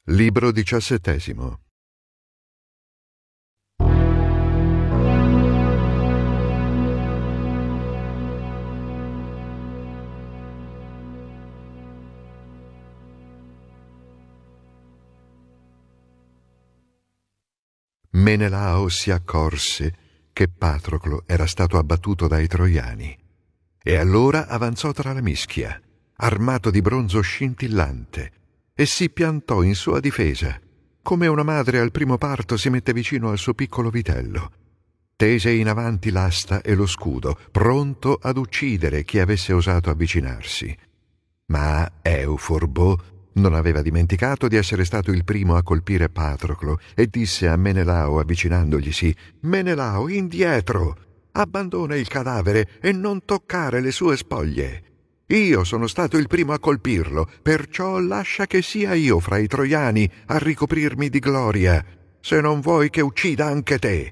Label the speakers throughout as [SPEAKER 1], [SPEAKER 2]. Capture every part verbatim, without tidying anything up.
[SPEAKER 1] Libro diciassettesimo. Menelao si accorse che Patroclo era stato abbattuto dai troiani e allora avanzò tra la mischia, armato di bronzo scintillante, e si piantò in sua difesa, come una madre al primo parto si mette vicino al suo piccolo vitello. Tese in avanti l'asta e lo scudo, pronto ad uccidere chi avesse osato avvicinarsi. Ma Euforbo non aveva dimenticato di essere stato il primo a colpire Patroclo e disse a Menelao avvicinandoglisi: «Menelao, indietro! Abbandona il cadavere e non toccare le sue spoglie. Io sono stato il primo a colpirlo, perciò lascia che sia io fra i troiani a ricoprirmi di gloria, se non vuoi che uccida anche te».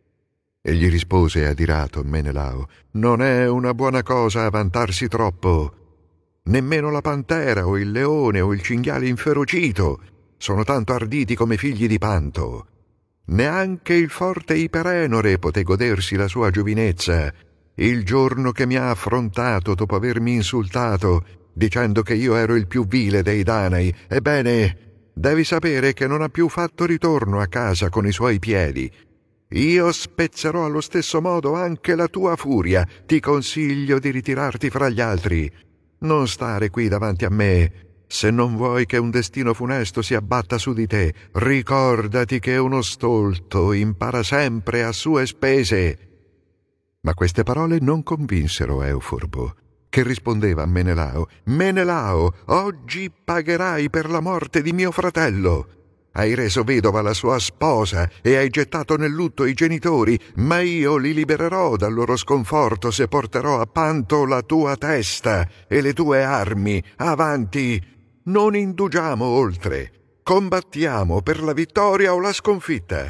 [SPEAKER 1] E gli rispose adirato Menelao: «Non è una buona cosa vantarsi troppo. Nemmeno la pantera o il leone o il cinghiale inferocito sono tanto arditi come figli di Panto. Neanche il forte Iperenore poté godersi la sua giovinezza il giorno che mi ha affrontato dopo avermi insultato, dicendo che io ero il più vile dei Danai. Ebbene, devi sapere che non ha più fatto ritorno a casa con i suoi piedi. Io spezzerò allo stesso modo anche la tua furia. Ti consiglio di ritirarti fra gli altri. Non stare qui davanti a me. Se non vuoi che un destino funesto si abbatta su di te, ricordati che uno stolto impara sempre a sue spese». Ma queste parole non convinsero Euforbo, che rispondeva a Menelao: «Menelao, oggi pagherai per la morte di mio fratello. Hai reso vedova la sua sposa e hai gettato nel lutto i genitori, ma io li libererò dal loro sconforto se porterò a Panto la tua testa e le tue armi. Avanti, non indugiamo oltre. Combattiamo per la vittoria o la sconfitta».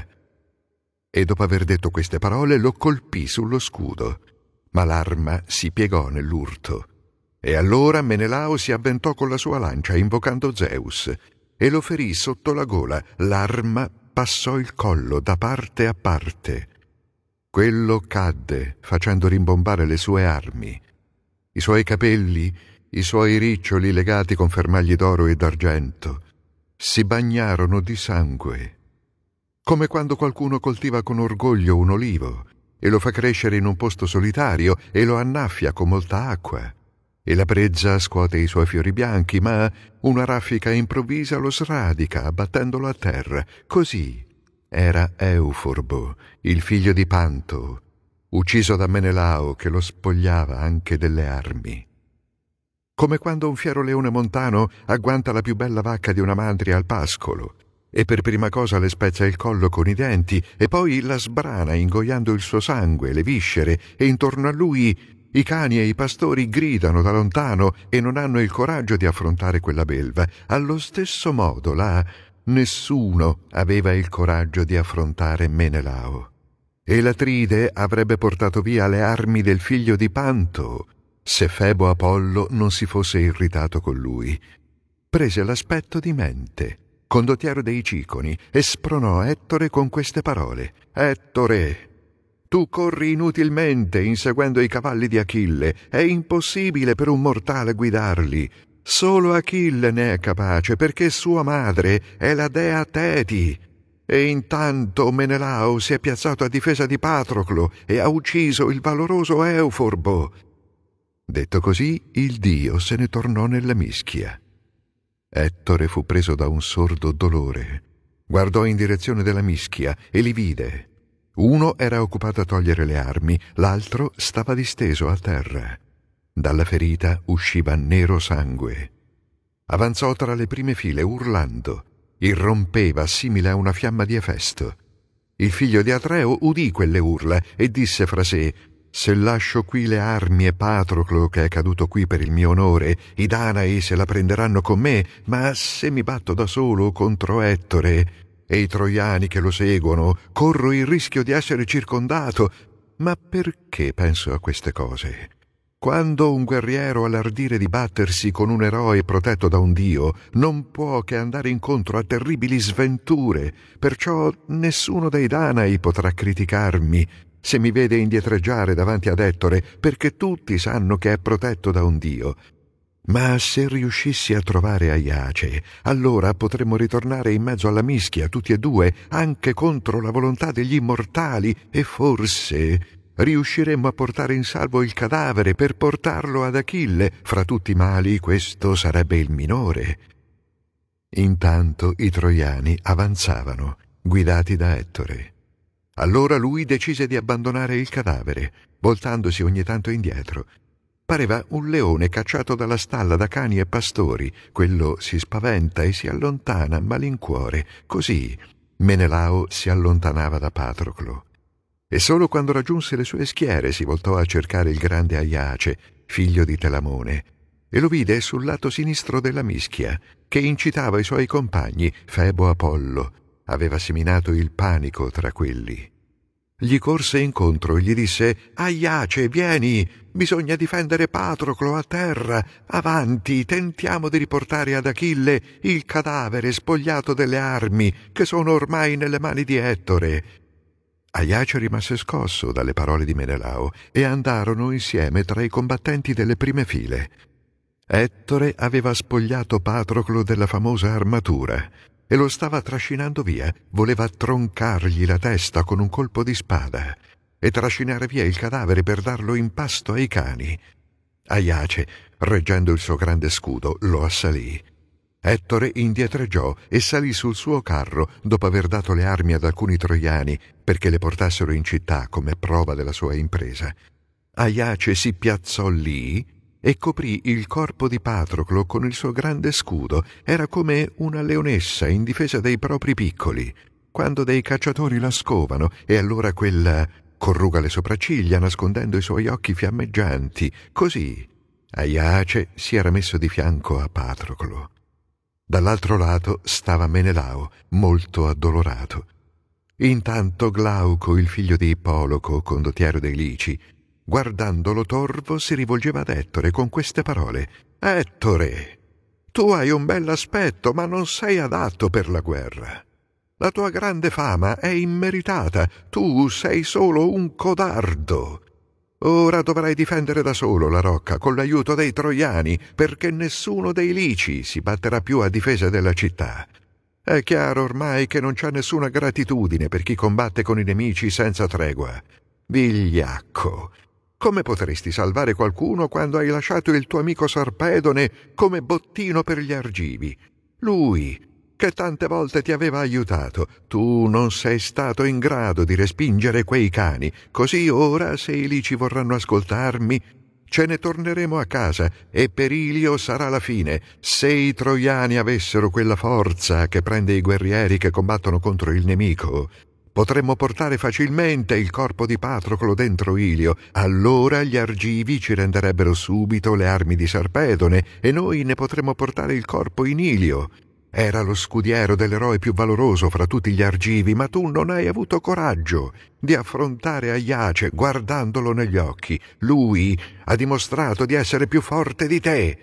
[SPEAKER 1] E dopo aver detto queste parole lo colpì sullo scudo, ma l'arma si piegò nell'urto. E allora Menelao si avventò con la sua lancia invocando Zeus e lo ferì sotto la gola. L'arma passò il collo da parte a parte. Quello cadde facendo rimbombare le sue armi. I suoi capelli, i suoi riccioli legati con fermagli d'oro e d'argento, si bagnarono di sangue, come quando qualcuno coltiva con orgoglio un olivo e lo fa crescere in un posto solitario e lo annaffia con molta acqua. E la brezza scuote i suoi fiori bianchi, ma una raffica improvvisa lo sradica, abbattendolo a terra. Così era Euforbo, il figlio di Panto, ucciso da Menelao che lo spogliava anche delle armi. Come quando un fiero leone montano agguanta la più bella vacca di una mandria al pascolo e per prima cosa le spezza il collo con i denti e poi la sbrana ingoiando il suo sangue, le viscere, e intorno a lui i cani e i pastori gridano da lontano e non hanno il coraggio di affrontare quella belva. Allo stesso modo là nessuno aveva il coraggio di affrontare Menelao. E l'Atride avrebbe portato via le armi del figlio di Panto se Febo Apollo non si fosse irritato con lui. Prese l'aspetto di Mente, condottiero dei Ciconi, e spronò Ettore con queste parole: «Ettore, tu corri inutilmente inseguendo i cavalli di Achille. È impossibile per un mortale guidarli. Solo Achille ne è capace, perché sua madre è la dea Teti. E intanto Menelao si è piazzato a difesa di Patroclo e ha ucciso il valoroso Euforbo». Detto così, il dio se ne tornò nella mischia. Ettore fu preso da un sordo dolore. Guardò in direzione della mischia e li vide. Uno era occupato a togliere le armi, l'altro stava disteso a terra. Dalla ferita usciva nero sangue. Avanzò tra le prime file urlando. Irrompeva simile a una fiamma di Efesto. Il figlio di Atreo udì quelle urla e disse fra sé: «Se lascio qui le armi e Patroclo, che è caduto qui per il mio onore, i Danai se la prenderanno con me, ma se mi batto da solo contro Ettore e i troiani che lo seguono, corro il rischio di essere circondato. Ma perché penso a queste cose? Quando un guerriero ha l'ardire di battersi con un eroe protetto da un dio, non può che andare incontro a terribili sventure, perciò nessuno dei Danai potrà criticarmi se mi vede indietreggiare davanti ad Ettore, perché tutti sanno che è protetto da un dio. Ma se riuscissi a trovare Aiace, allora potremmo ritornare in mezzo alla mischia, tutti e due, anche contro la volontà degli immortali, e forse riusciremmo a portare in salvo il cadavere per portarlo ad Achille. Fra tutti i mali questo sarebbe il minore. Intanto i troiani avanzavano, guidati da Ettore. Allora lui decise di abbandonare il cadavere, voltandosi ogni tanto indietro. Pareva un leone cacciato dalla stalla da cani e pastori. Quello si spaventa e si allontana a malincuore. Così Menelao si allontanava da Patroclo. E solo quando raggiunse le sue schiere si voltò a cercare il grande Aiace, figlio di Telamone, e lo vide sul lato sinistro della mischia, che incitava i suoi compagni, Febo Apollo. Aveva seminato il panico tra quelli. Gli corse incontro e gli disse: «Aiace, vieni! Bisogna difendere Patroclo a terra! Avanti, tentiamo di riportare ad Achille il cadavere spogliato delle armi, che sono ormai nelle mani di Ettore!» Aiace rimase scosso dalle parole di Menelao e andarono insieme tra i combattenti delle prime file. Ettore aveva spogliato Patroclo della famosa armatura e lo stava trascinando via. Voleva troncargli la testa con un colpo di spada e trascinare via il cadavere per darlo in pasto ai cani. Aiace, reggendo il suo grande scudo, lo assalì. Ettore indietreggiò e salì sul suo carro dopo aver dato le armi ad alcuni troiani perché le portassero in città come prova della sua impresa. Aiace si piazzò lì e coprì il corpo di Patroclo con il suo grande scudo. Era come una leonessa in difesa dei propri piccoli, quando dei cacciatori la scovano, e allora quella corruga le sopracciglia nascondendo i suoi occhi fiammeggianti. Così Aiace si era messo di fianco a Patroclo. Dall'altro lato stava Menelao, molto addolorato. Intanto Glauco, il figlio di Ippoloco, condottiero dei Lici, guardandolo torvo, si rivolgeva ad Ettore con queste parole: «Ettore, tu hai un bell'aspetto, ma non sei adatto per la guerra. La tua grande fama è immeritata, tu sei solo un codardo. Ora dovrai difendere da solo la rocca con l'aiuto dei troiani, perché nessuno dei Lici si batterà più a difesa della città. È chiaro ormai che non c'è nessuna gratitudine per chi combatte con i nemici senza tregua. Vigliacco! Come potresti salvare qualcuno quando hai lasciato il tuo amico Sarpedone come bottino per gli Argivi? Lui, che tante volte ti aveva aiutato, tu non sei stato in grado di respingere quei cani. Così ora, se i Lici vorranno ascoltarmi, ce ne torneremo a casa e per Ilio sarà la fine. Se i troiani avessero quella forza che prende i guerrieri che combattono contro il nemico, potremmo portare facilmente il corpo di Patroclo dentro Ilio. Allora gli Argivi ci renderebbero subito le armi di Sarpedone e noi ne potremmo portare il corpo in Ilio. Era lo scudiero dell'eroe più valoroso fra tutti gli Argivi, ma tu non hai avuto coraggio di affrontare Aiace guardandolo negli occhi. Lui ha dimostrato di essere più forte di te».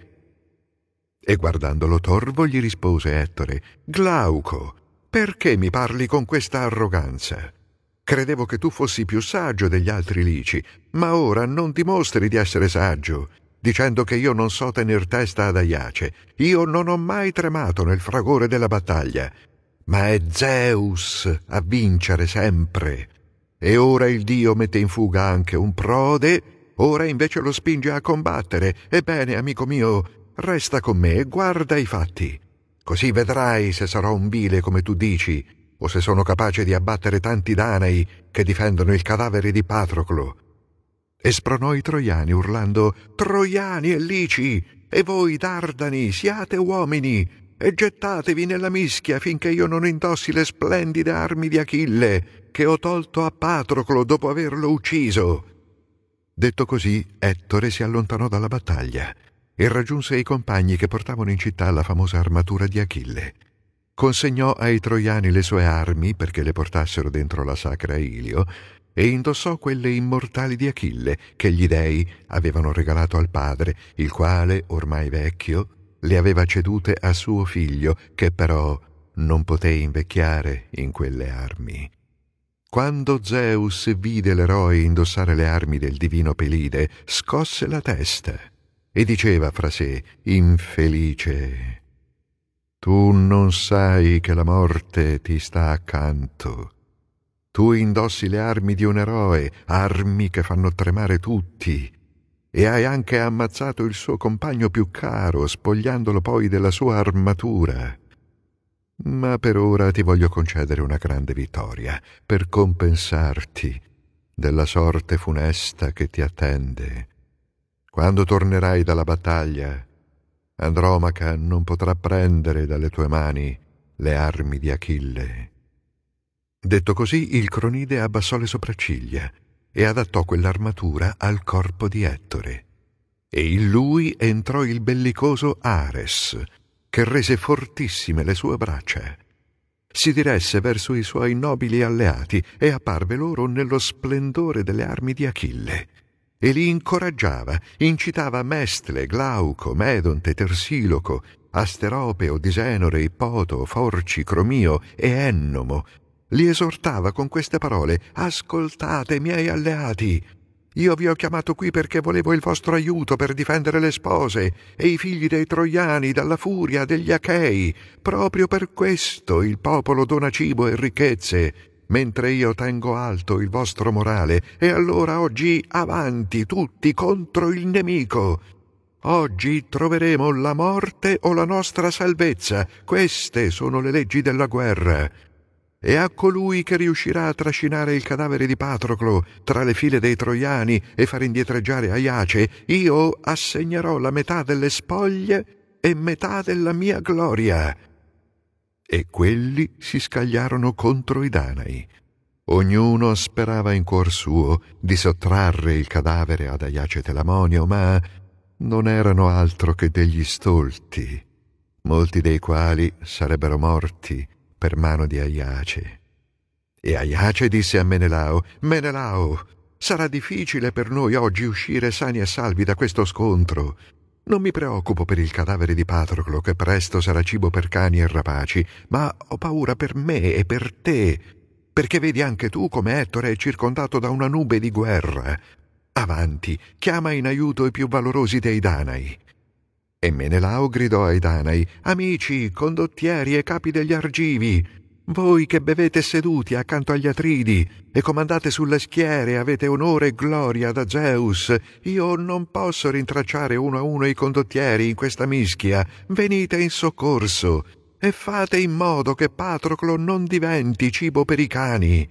[SPEAKER 1] E guardandolo torvo gli rispose Ettore: «Glauco, perché mi parli con questa arroganza? Credevo che tu fossi più saggio degli altri Lici, ma ora non dimostri di essere saggio, dicendo che io non so tener testa ad Aiace. Io non ho mai tremato nel fragore della battaglia, ma è Zeus a vincere sempre. E ora il dio mette in fuga anche un prode, ora invece lo spinge a combattere. Ebbene, amico mio, resta con me e guarda i fatti. Così vedrai se sarò un bile come tu dici, o se sono capace di abbattere tanti Danai che difendono il cadavere di Patroclo». E spronò i troiani urlando: «Troiani e Lici, e voi Dardani, siate uomini, e gettatevi nella mischia finché io non indossi le splendide armi di Achille, che ho tolto a Patroclo dopo averlo ucciso». Detto così, Ettore si allontanò dalla battaglia e raggiunse i compagni che portavano in città la famosa armatura di Achille. Consegnò ai troiani le sue armi perché le portassero dentro la sacra Ilio e indossò quelle immortali di Achille che gli dei avevano regalato al padre, il quale, ormai vecchio, le aveva cedute a suo figlio, che però non poté invecchiare in quelle armi. Quando Zeus vide l'eroe indossare le armi del divino Pelide, scosse la testa e diceva fra sé: infelice, tu non sai che la morte ti sta accanto. Tu indossi le armi di un eroe, armi che fanno tremare tutti, e hai anche ammazzato il suo compagno più caro, spogliandolo poi della sua armatura. Ma per ora ti voglio concedere una grande vittoria, per compensarti della sorte funesta che ti attende. Quando tornerai dalla battaglia, Andromaca non potrà prendere dalle tue mani le armi di Achille. Detto così, il Cronide abbassò le sopracciglia e adattò quell'armatura al corpo di Ettore. E in lui entrò il bellicoso Ares, che rese fortissime le sue braccia. Si diresse verso i suoi nobili alleati e apparve loro nello splendore delle armi di Achille. E li incoraggiava, incitava Mestle, Glauco, Medonte, Tersiloco, Asteropeo, Disenore, Ippoto, Forci, Cromio e Ennomo. Li esortava con queste parole: ascoltate, miei alleati, io vi ho chiamato qui perché volevo il vostro aiuto per difendere le spose e i figli dei Troiani dalla furia degli Achei. Proprio per questo il popolo dona cibo e ricchezze, mentre io tengo alto il vostro morale. E allora oggi avanti tutti contro il nemico. Oggi troveremo la morte o la nostra salvezza. Queste sono le leggi della guerra. E a colui che riuscirà a trascinare il cadavere di Patroclo tra le file dei Troiani e far indietreggiare Aiace, io assegnerò la metà delle spoglie e metà della mia gloria. E quelli si scagliarono contro i Danai. Ognuno sperava in cuor suo di sottrarre il cadavere ad Aiace Telamonio, ma non erano altro che degli stolti, molti dei quali sarebbero morti per mano di Aiace. E Aiace disse a Menelao: Menelao, sarà difficile per noi oggi uscire sani e salvi da questo scontro. Non mi preoccupo per il cadavere di Patroclo, che presto sarà cibo per cani e rapaci, ma ho paura per me e per te, perché vedi anche tu come Ettore è circondato da una nube di guerra. Avanti, chiama in aiuto i più valorosi dei Danai. E Menelao gridò ai Danai: amici, condottieri e capi degli Argivi, voi che bevete seduti accanto agli Atridi e comandate sulle schiere e avete onore e gloria da Zeus, io non posso rintracciare uno a uno i condottieri in questa mischia. Venite in soccorso e fate in modo che Patroclo non diventi cibo per i cani.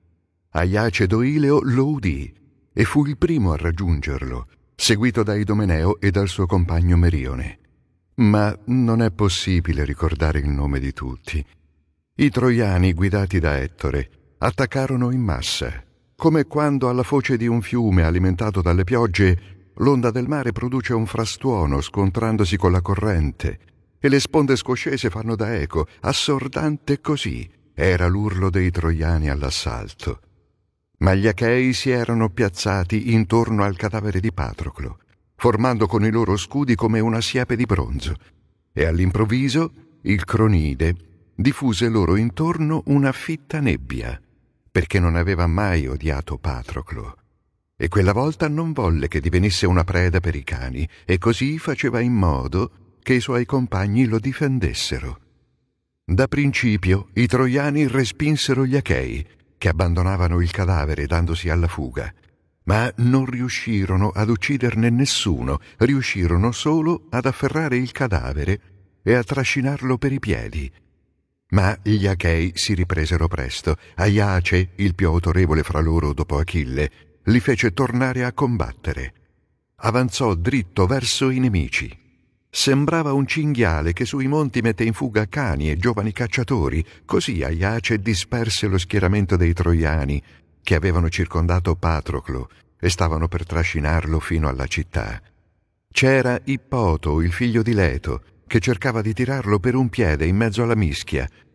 [SPEAKER 1] Aiace Doileo lo udì e fu il primo a raggiungerlo, seguito da Idomeneo e dal suo compagno Merione. Ma non è possibile ricordare il nome di tutti. I Troiani, guidati da Ettore, attaccarono in massa, come quando alla foce di un fiume alimentato dalle piogge l'onda del mare produce un frastuono scontrandosi con la corrente e le sponde scoscese fanno da eco. Assordante così era l'urlo dei Troiani all'assalto. Ma gli Achei si erano piazzati intorno al cadavere di Patroclo, formando con i loro scudi come una siepe di bronzo, e all'improvviso il Cronide diffuse loro intorno una fitta nebbia, perché non aveva mai odiato Patroclo, e quella volta non volle che divenisse una preda per i cani, e così faceva in modo che i suoi compagni lo difendessero. Da principio i Troiani respinsero gli Achei, che abbandonavano il cadavere dandosi alla fuga, ma non riuscirono ad ucciderne nessuno, riuscirono solo ad afferrare il cadavere e a trascinarlo per i piedi. Ma gli Achei si ripresero presto. Aiace, il più autorevole fra loro dopo Achille, li fece tornare a combattere. Avanzò dritto verso i nemici. Sembrava un cinghiale che sui monti mette in fuga cani e giovani cacciatori. Così Aiace disperse lo schieramento dei Troiani, che avevano circondato Patroclo e stavano per trascinarlo fino alla città. C'era Ippoto, il figlio di Leto, che cercava di tirarlo per un piede in mezzo alla mischia,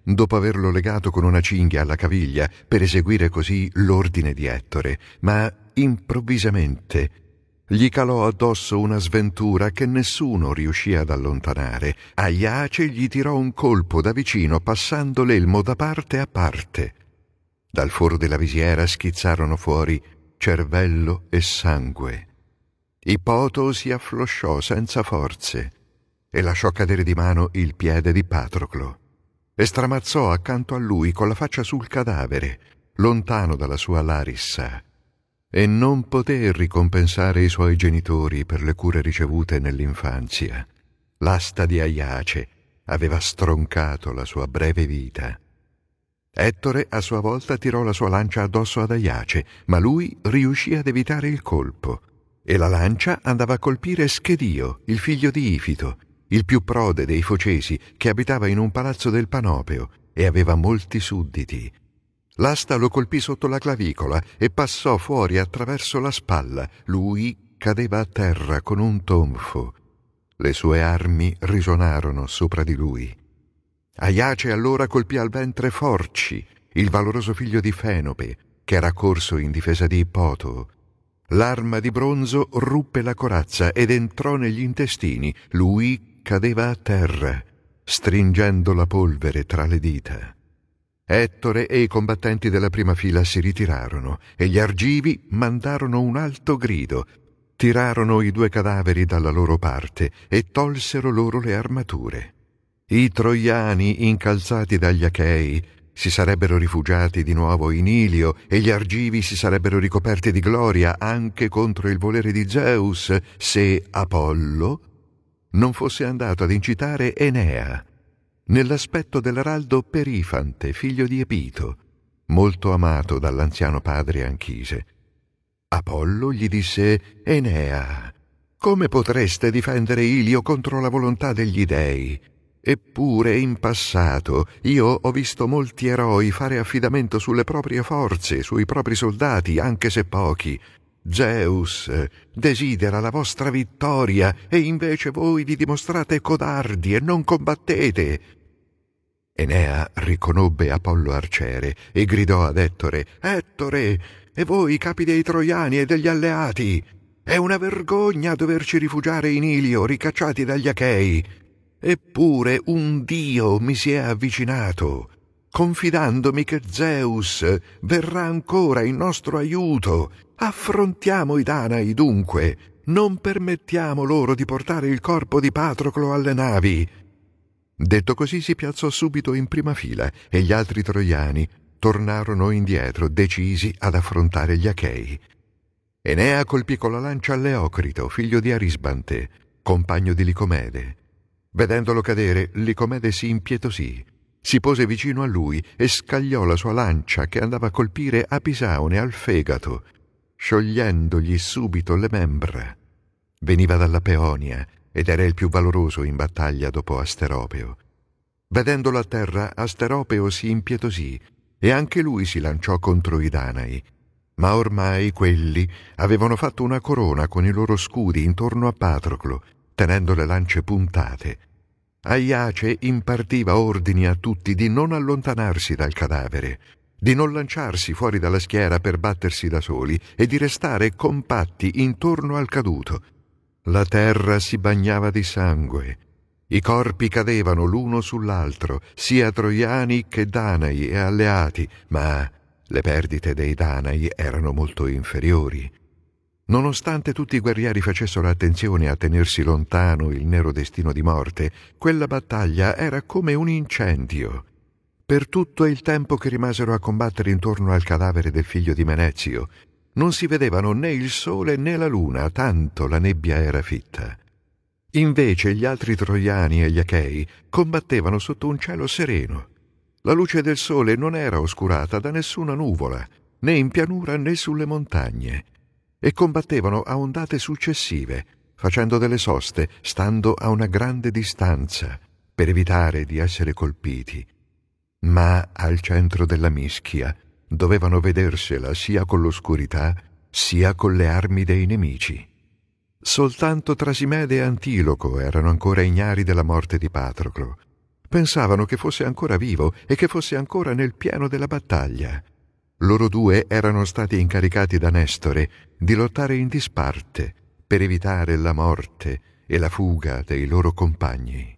[SPEAKER 1] dopo averlo legato con una cinghia alla caviglia per eseguire così l'ordine di Ettore, ma improvvisamente gli calò addosso una sventura che nessuno riuscì ad allontanare. Aiace gli tirò un colpo da vicino, passando l'elmo da parte a parte. Dal foro della visiera schizzarono fuori cervello e sangue. Ippoto si afflosciò senza forze e lasciò cadere di mano il piede di Patroclo e stramazzò accanto a lui con la faccia sul cadavere, lontano dalla sua Larissa, e non poté ricompensare i suoi genitori per le cure ricevute nell'infanzia. L'asta di Aiace aveva stroncato la sua breve vita. Ettore a sua volta tirò la sua lancia addosso ad Aiace, ma lui riuscì ad evitare il colpo, e la lancia andava a colpire Schedio, il figlio di Ifito, il più prode dei Focesi, che abitava in un palazzo del Panopeo e aveva molti sudditi. L'asta lo colpì sotto la clavicola e passò fuori attraverso la spalla. Lui cadeva a terra con un tonfo. Le sue armi risuonarono sopra di lui. Aiace allora colpì al ventre Forci, il valoroso figlio di Fenope, che era corso in difesa di Ippoto. L'arma di bronzo ruppe la corazza ed entrò negli intestini. Lui cadeva a terra, stringendo la polvere tra le dita. Ettore e i combattenti della prima fila si ritirarono e gli argivi mandarono un alto grido. Tirarono i due cadaveri dalla loro parte e tolsero loro le armature. I troiani, incalzati dagli Achei, si sarebbero rifugiati di nuovo in Ilio e gli argivi si sarebbero ricoperti di gloria anche contro il volere di Zeus se Apollo non fosse andato ad incitare Enea, nell'aspetto dell'araldo Perifante, figlio di Epito, molto amato dall'anziano padre Anchise. Apollo gli disse: Enea, come potreste difendere Ilio contro la volontà degli dei? Eppure in passato io ho visto molti eroi fare affidamento sulle proprie forze, sui propri soldati, anche se pochi. Zeus desidera la vostra vittoria e invece voi vi dimostrate codardi e non combattete. Enea riconobbe Apollo arciere e gridò ad Ettore: Ettore, e voi capi dei Troiani e degli alleati, è una vergogna doverci rifugiare in Ilio, ricacciati dagli Achei. Eppure un dio mi si è avvicinato, confidandomi che Zeus verrà ancora in nostro aiuto. Affrontiamo i Danai dunque, non permettiamo loro di portare il corpo di Patroclo alle navi. Detto così si piazzò subito in prima fila e gli altri troiani tornarono indietro, decisi ad affrontare gli Achei. Enea colpì con la lancia Leocrito, figlio di Arisbante, compagno di Licomede. Vedendolo cadere, Licomede si impietosì, si pose vicino a lui e scagliò la sua lancia che andava a colpire Apisaone al fegato, sciogliendogli subito le membra. Veniva dalla Peonia ed era il più valoroso in battaglia dopo Asteropeo. Vedendolo a terra, Asteropeo si impietosì e anche lui si lanciò contro i Danai. Ma ormai quelli avevano fatto una corona con i loro scudi intorno a Patroclo, tenendo le lance puntate. Aiace impartiva ordini a tutti di non allontanarsi dal cadavere, di non lanciarsi fuori dalla schiera per battersi da soli e di restare compatti intorno al caduto. La terra si bagnava di sangue. I corpi cadevano l'uno sull'altro, sia troiani che Danai e alleati, ma le perdite dei Danai erano molto inferiori. Nonostante tutti i guerrieri facessero attenzione a tenersi lontano il nero destino di morte, quella battaglia era come un incendio. Per tutto il tempo che rimasero a combattere intorno al cadavere del figlio di Menezio, non si vedevano né il sole né la luna, tanto la nebbia era fitta. Invece gli altri troiani e gli Achei combattevano sotto un cielo sereno. La luce del sole non era oscurata da nessuna nuvola, né in pianura né sulle montagne, e combattevano a ondate successive, facendo delle soste, stando a una grande distanza, per evitare di essere colpiti. Ma al centro della mischia dovevano vedersela sia con l'oscurità, sia con le armi dei nemici. Soltanto Trasimede e Antiloco erano ancora ignari della morte di Patroclo. Pensavano che fosse ancora vivo e che fosse ancora nel pieno della battaglia. Loro due erano stati incaricati da Nestore di lottare in disparte per evitare la morte e la fuga dei loro compagni.